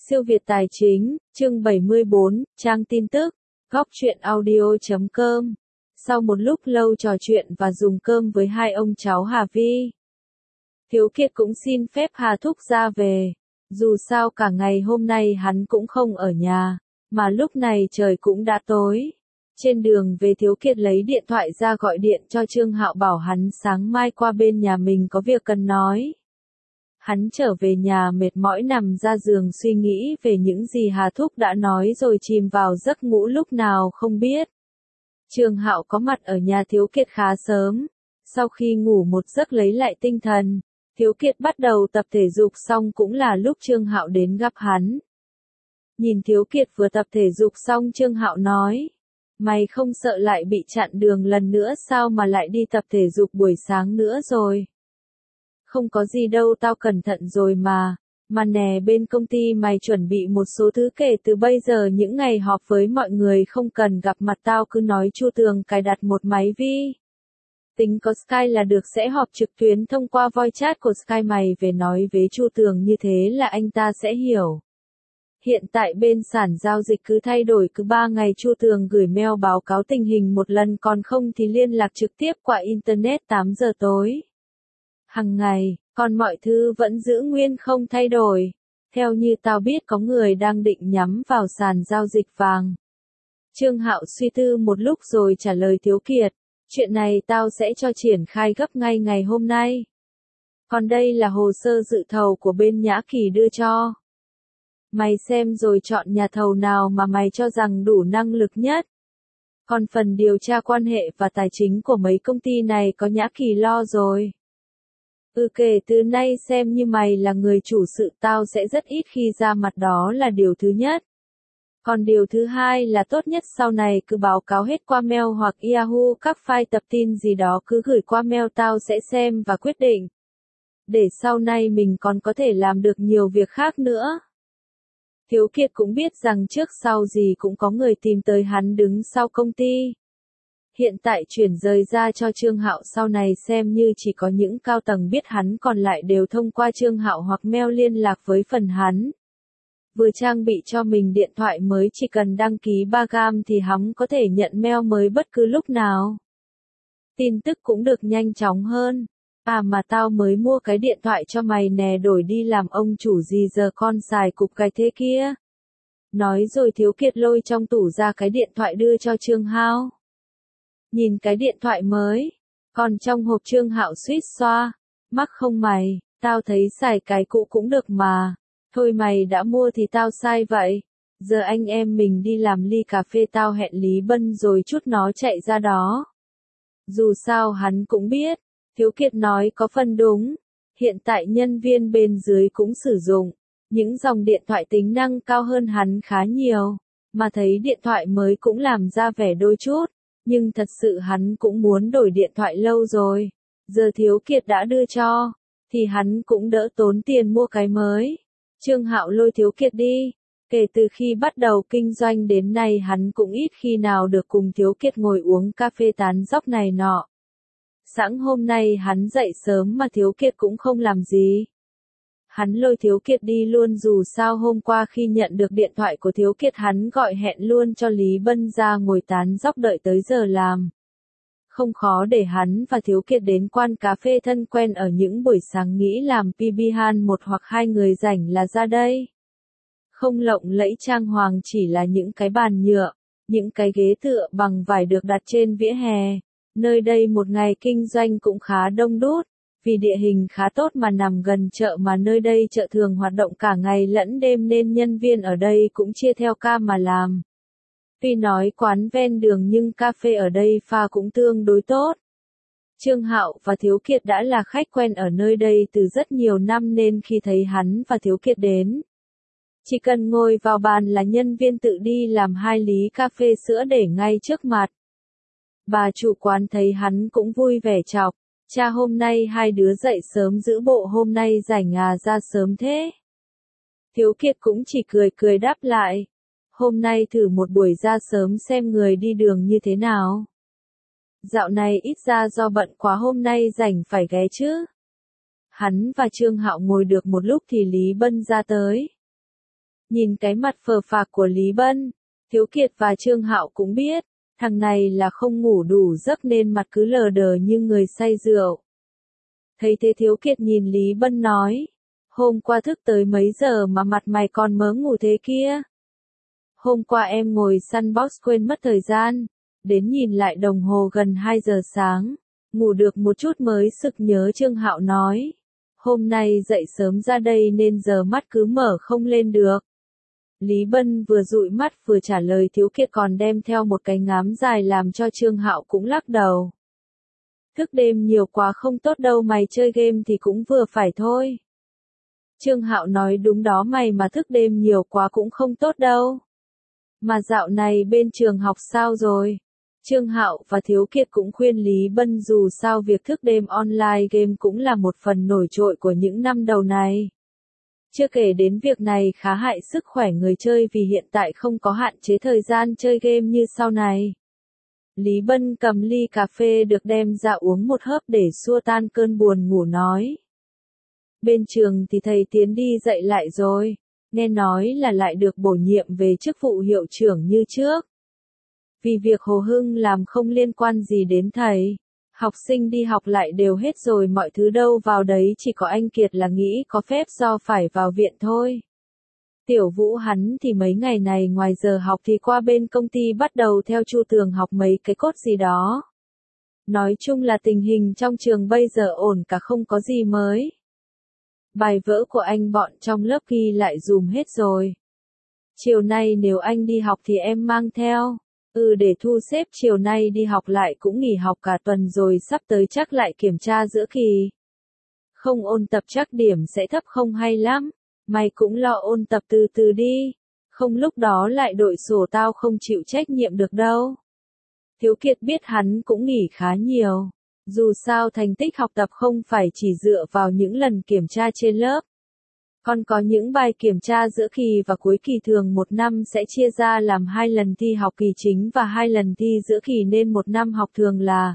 Siêu Việt Tài Chính, chương 74, trang tin tức, góc truyện audio.com. Sau một lúc lâu trò chuyện và dùng cơm với hai ông cháu Hà Vi, Thiếu Kiệt cũng xin phép Hà Thúc ra về. Dù sao cả ngày hôm nay hắn cũng không ở nhà, mà lúc này trời cũng đã tối. Trên đường về Thiếu Kiệt lấy điện thoại ra gọi điện cho Trương Hạo bảo hắn sáng mai qua bên nhà mình có việc cần nói. Hắn trở về nhà mệt mỏi nằm ra giường suy nghĩ về những gì Hà Thúc đã nói rồi chìm vào giấc ngủ lúc nào không biết. Trương Hạo có mặt ở nhà Thiếu Kiệt khá sớm. Sau khi ngủ một giấc lấy lại tinh thần, Thiếu Kiệt bắt đầu tập thể dục xong cũng là lúc Trương Hạo đến gặp hắn. Nhìn Thiếu Kiệt vừa tập thể dục xong Trương Hạo nói, mày không sợ lại bị chặn đường lần nữa sao mà lại đi tập thể dục buổi sáng nữa rồi? Không có gì đâu, tao cẩn thận rồi mà. Mà nè, bên công ty mày chuẩn bị một số thứ kể từ bây giờ những ngày họp với mọi người không cần gặp mặt tao cứ nói Chu Tường cài đặt một máy vi tính có Skype là được, sẽ họp trực tuyến thông qua voice chat của Skype, mày về nói với Chu Tường như thế là anh ta sẽ hiểu. Hiện tại bên sản giao dịch cứ thay đổi cứ 3 ngày Chu Tường gửi mail báo cáo tình hình một lần, còn không thì liên lạc trực tiếp qua Internet 8 giờ tối. Hằng ngày, còn mọi thứ vẫn giữ nguyên không thay đổi. Theo như tao biết có người đang định nhắm vào sàn giao dịch vàng. Trương Hạo suy tư một lúc rồi trả lời Thiếu Kiệt, chuyện này tao sẽ cho triển khai gấp ngay ngày hôm nay. Còn đây là hồ sơ dự thầu của bên Nhã Kỳ đưa cho. Mày xem rồi chọn nhà thầu nào mà mày cho rằng đủ năng lực nhất. Còn phần điều tra quan hệ và tài chính của mấy công ty này có Nhã Kỳ lo rồi. Kể từ nay xem như mày là người chủ sự, tao sẽ rất ít khi ra mặt, đó là điều thứ nhất. Còn điều thứ hai là tốt nhất sau này cứ báo cáo hết qua mail hoặc Yahoo, các file tập tin gì đó cứ gửi qua mail, tao sẽ xem và quyết định. Để sau này mình còn có thể làm được nhiều việc khác nữa. Thiếu Kiệt cũng biết rằng trước sau gì cũng có người tìm tới hắn đứng sau công ty. Hiện tại chuyển rời ra cho Trương Hạo, sau này xem như chỉ có những cao tầng biết hắn, còn lại đều thông qua Trương Hạo hoặc mail liên lạc với phần hắn. Vừa trang bị cho mình điện thoại mới, chỉ cần đăng ký 3G thì hắn có thể nhận mail mới bất cứ lúc nào. Tin tức cũng được nhanh chóng hơn. À mà tao mới mua cái điện thoại cho mày nè, đổi đi làm ông chủ gì giờ con xài cục gạch thế kia. Nói rồi Thiếu Kiệt lôi trong tủ ra cái điện thoại đưa cho Trương Hạo. Nhìn cái điện thoại mới, còn trong hộp Trương Hạo suýt xoa, mắc không mày, tao thấy xài cái cũ cũng được mà. Thôi mày đã mua thì tao sai vậy. Giờ anh em mình đi làm ly cà phê, tao hẹn Lý Bân rồi chút nó chạy ra đó. Dù sao hắn cũng biết, Thiếu Kiệt nói có phần đúng. Hiện tại nhân viên bên dưới cũng sử dụng những dòng điện thoại tính năng cao hơn hắn khá nhiều, mà thấy điện thoại mới cũng làm ra vẻ đôi chút. Nhưng thật sự hắn cũng muốn đổi điện thoại lâu rồi. Giờ Thiếu Kiệt đã đưa cho, thì hắn cũng đỡ tốn tiền mua cái mới. Trương Hạo lôi Thiếu Kiệt đi. Kể từ khi bắt đầu kinh doanh đến nay hắn cũng ít khi nào được cùng Thiếu Kiệt ngồi uống cà phê tán dóc này nọ. Sáng hôm nay hắn dậy sớm mà Thiếu Kiệt cũng không làm gì. Hắn lôi Thiếu Kiệt đi luôn, dù sao hôm qua khi nhận được điện thoại của Thiếu Kiệt hắn gọi hẹn luôn cho Lý Bân ra ngồi tán dóc đợi tới giờ làm. Không khó để hắn và Thiếu Kiệt đến quán cà phê thân quen ở những buổi sáng, nghĩ làm PB Han một hoặc hai người rảnh là ra đây. Không lộng lẫy trang hoàng, chỉ là những cái bàn nhựa, những cái ghế tựa bằng vải được đặt trên vỉa hè. Nơi đây một ngày kinh doanh cũng khá đông đúc. Vì địa hình khá tốt mà nằm gần chợ, mà nơi đây chợ thường hoạt động cả ngày lẫn đêm nên nhân viên ở đây cũng chia theo ca mà làm. Tuy nói quán ven đường nhưng cà phê ở đây pha cũng tương đối tốt. Trương Hạo và Thiếu Kiệt đã là khách quen ở nơi đây từ rất nhiều năm nên khi thấy hắn và Thiếu Kiệt đến, chỉ cần ngồi vào bàn là nhân viên tự đi làm 2 ly cà phê sữa để ngay trước mặt. Bà chủ quán thấy hắn cũng vui vẻ chọc. Cha, hôm nay hai đứa dậy sớm giữ bộ, hôm nay rảnh à, ra sớm thế. Thiếu Kiệt cũng chỉ cười cười đáp lại. Hôm nay thử một buổi ra sớm xem người đi đường như thế nào. Dạo này ít ra do bận quá, hôm nay rảnh phải ghé chứ. Hắn và Trương Hạo ngồi được một lúc thì Lý Bân ra tới. Nhìn cái mặt phờ phạc của Lý Bân, Thiếu Kiệt và Trương Hạo cũng biết, thằng này là không ngủ đủ giấc nên mặt cứ lờ đờ như người say rượu. Thấy thế Thiếu Kiệt nhìn Lý Bân nói, hôm qua thức tới mấy giờ mà mặt mày còn mớ ngủ thế kia? Hôm qua em ngồi săn box quên mất thời gian, đến nhìn lại đồng hồ gần 2 giờ sáng, ngủ được một chút mới sực nhớ. Trương Hạo nói, hôm nay dậy sớm ra đây nên giờ mắt cứ mở không lên được. Lý Bân vừa dụi mắt vừa trả lời, Thiếu Kiệt còn đem theo một cái ngám dài làm cho Trương Hạo cũng lắc đầu. Thức đêm nhiều quá không tốt đâu, mày chơi game thì cũng vừa phải thôi. Trương Hạo nói, đúng đó mày, mà thức đêm nhiều quá cũng không tốt đâu. Mà dạo này bên trường học sao rồi? Trương Hạo và Thiếu Kiệt cũng khuyên Lý Bân, dù sao việc thức đêm online game cũng là một phần nổi trội của những năm đầu này. Chưa kể đến việc này khá hại sức khỏe người chơi vì hiện tại không có hạn chế thời gian chơi game như sau này. Lý Bân cầm ly cà phê được đem ra uống một hớp để xua tan cơn buồn ngủ nói. Bên trường thì thầy Tiến đi dạy lại rồi, nghe nói là lại được bổ nhiệm về chức vụ hiệu trưởng như trước. Vì việc Hồ Hưng làm không liên quan gì đến thầy. Học sinh đi học lại đều hết rồi, mọi thứ đâu vào đấy, chỉ có anh Kiệt là nghĩ có phép do phải vào viện thôi. Tiểu Vũ hắn thì mấy ngày này ngoài giờ học thì qua bên công ty bắt đầu theo Chu Tường học mấy cái cốt gì đó. Nói chung là tình hình trong trường bây giờ ổn cả, không có gì mới. Bài vỡ của anh bọn trong lớp ghi lại dùm hết rồi. Chiều nay nếu anh đi học thì em mang theo. Để thu xếp, chiều nay đi học lại cũng nghỉ học cả tuần rồi, sắp tới chắc lại kiểm tra giữa kỳ. Không ôn tập chắc điểm sẽ thấp không hay lắm. Mày cũng lo ôn tập từ từ đi. Không lúc đó lại đội sổ tao không chịu trách nhiệm được đâu. Thiếu Kiệt biết hắn cũng nghỉ khá nhiều. Dù sao thành tích học tập không phải chỉ dựa vào những lần kiểm tra trên lớp. Còn có những bài kiểm tra giữa kỳ và cuối kỳ, thường một năm sẽ chia ra làm 2 lần thi học kỳ chính và 2 lần thi giữa kỳ, nên một năm học thường là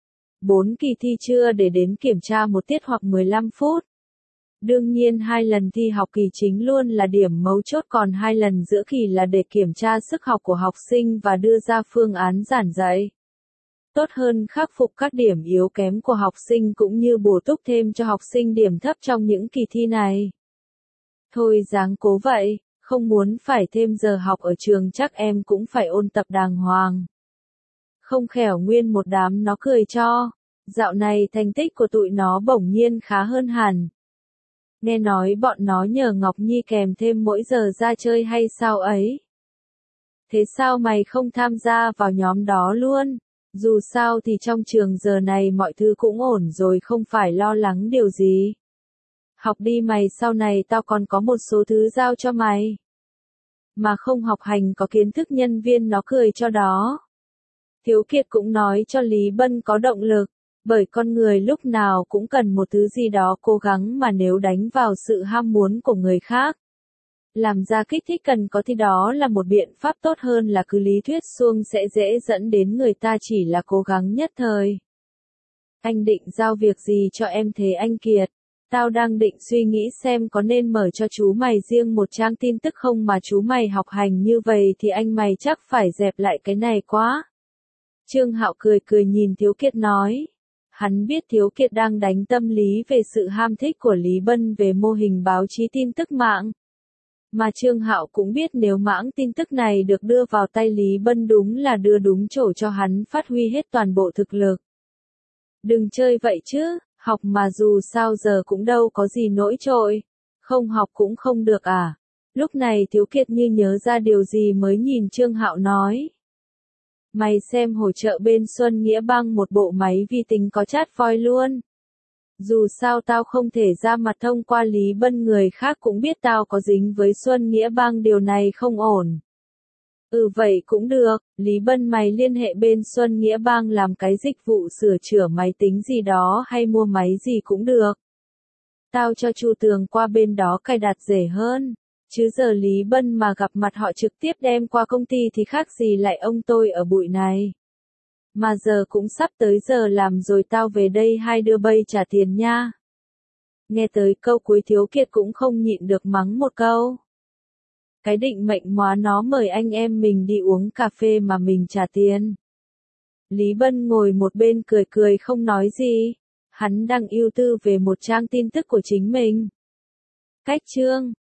4 kỳ thi trưa để đến kiểm tra một tiết hoặc 15 phút. Đương nhiên 2 lần thi học kỳ chính luôn là điểm mấu chốt, còn 2 lần giữa kỳ là để kiểm tra sức học của học sinh và đưa ra phương án giảng dạy. Tốt hơn khắc phục các điểm yếu kém của học sinh cũng như bổ túc thêm cho học sinh điểm thấp trong những kỳ thi này. Thôi ráng cố vậy, không muốn phải thêm giờ học ở trường chắc em cũng phải ôn tập đàng hoàng. Không khéo nguyên một đám nó cười cho. Dạo này thành tích của tụi nó bỗng nhiên khá hơn hẳn. Nghe nói bọn nó nhờ Ngọc Nhi kèm thêm mỗi giờ ra chơi hay sao ấy. Thế sao mày không tham gia vào nhóm đó luôn? Dù sao thì trong trường giờ này mọi thứ cũng ổn rồi, không phải lo lắng điều gì. Học đi mày, sau này tao còn có một số thứ giao cho mày. Mà không học hành có kiến thức, nhân viên nó cười cho đó. Thiếu Kiệt cũng nói cho Lý Bân có động lực, bởi con người lúc nào cũng cần một thứ gì đó cố gắng, mà nếu đánh vào sự ham muốn của người khác, làm ra kích thích cần có thì đó là một biện pháp tốt hơn là cứ lý thuyết suông, sẽ dễ dẫn đến người ta chỉ là cố gắng nhất thời. Anh định giao việc gì cho em thế anh Kiệt? Tao đang định suy nghĩ xem có nên mở cho chú mày riêng một trang tin tức không, mà chú mày học hành như vậy thì anh mày chắc phải dẹp lại cái này quá. Trương Hạo cười cười nhìn Thiếu Kiệt nói. Hắn biết Thiếu Kiệt đang đánh tâm lý về sự ham thích của Lý Bân về mô hình báo chí tin tức mạng. Mà Trương Hạo cũng biết nếu mảng tin tức này được đưa vào tay Lý Bân đúng là đưa đúng chỗ cho hắn phát huy hết toàn bộ thực lực. Đừng chơi vậy chứ, học mà dù sao giờ cũng đâu có gì nổi trội. Không học cũng không được à? Lúc này Thiếu Kiệt như nhớ ra điều gì mới nhìn Trương Hạo nói. Mày xem hỗ trợ bên Xuân Nghĩa Bang một bộ máy vi tính có chat voi luôn. Dù sao tao không thể ra mặt thông qua Lý Bân, người khác cũng biết tao có dính với Xuân Nghĩa Bang, điều này không ổn. Vậy cũng được, Lý Bân mày liên hệ bên Xuân Nghĩa Bang làm cái dịch vụ sửa chữa máy tính gì đó hay mua máy gì cũng được. Tao cho Chu Tường qua bên đó cài đặt rẻ hơn. Chứ giờ Lý Bân mà gặp mặt họ trực tiếp đem qua công ty thì khác gì lại ông tôi ở bụi này. Mà giờ cũng sắp tới giờ làm rồi, tao về đây hai đứa bay trả tiền nha. Nghe tới câu cuối Thiếu Kiệt cũng không nhịn được mắng một câu. Cái định mệnh móa nó mời anh em mình đi uống cà phê mà mình trả tiền. Lý Bân ngồi một bên cười cười không nói gì. Hắn đang ưu tư về một trang tin tức của chính mình. Cách chương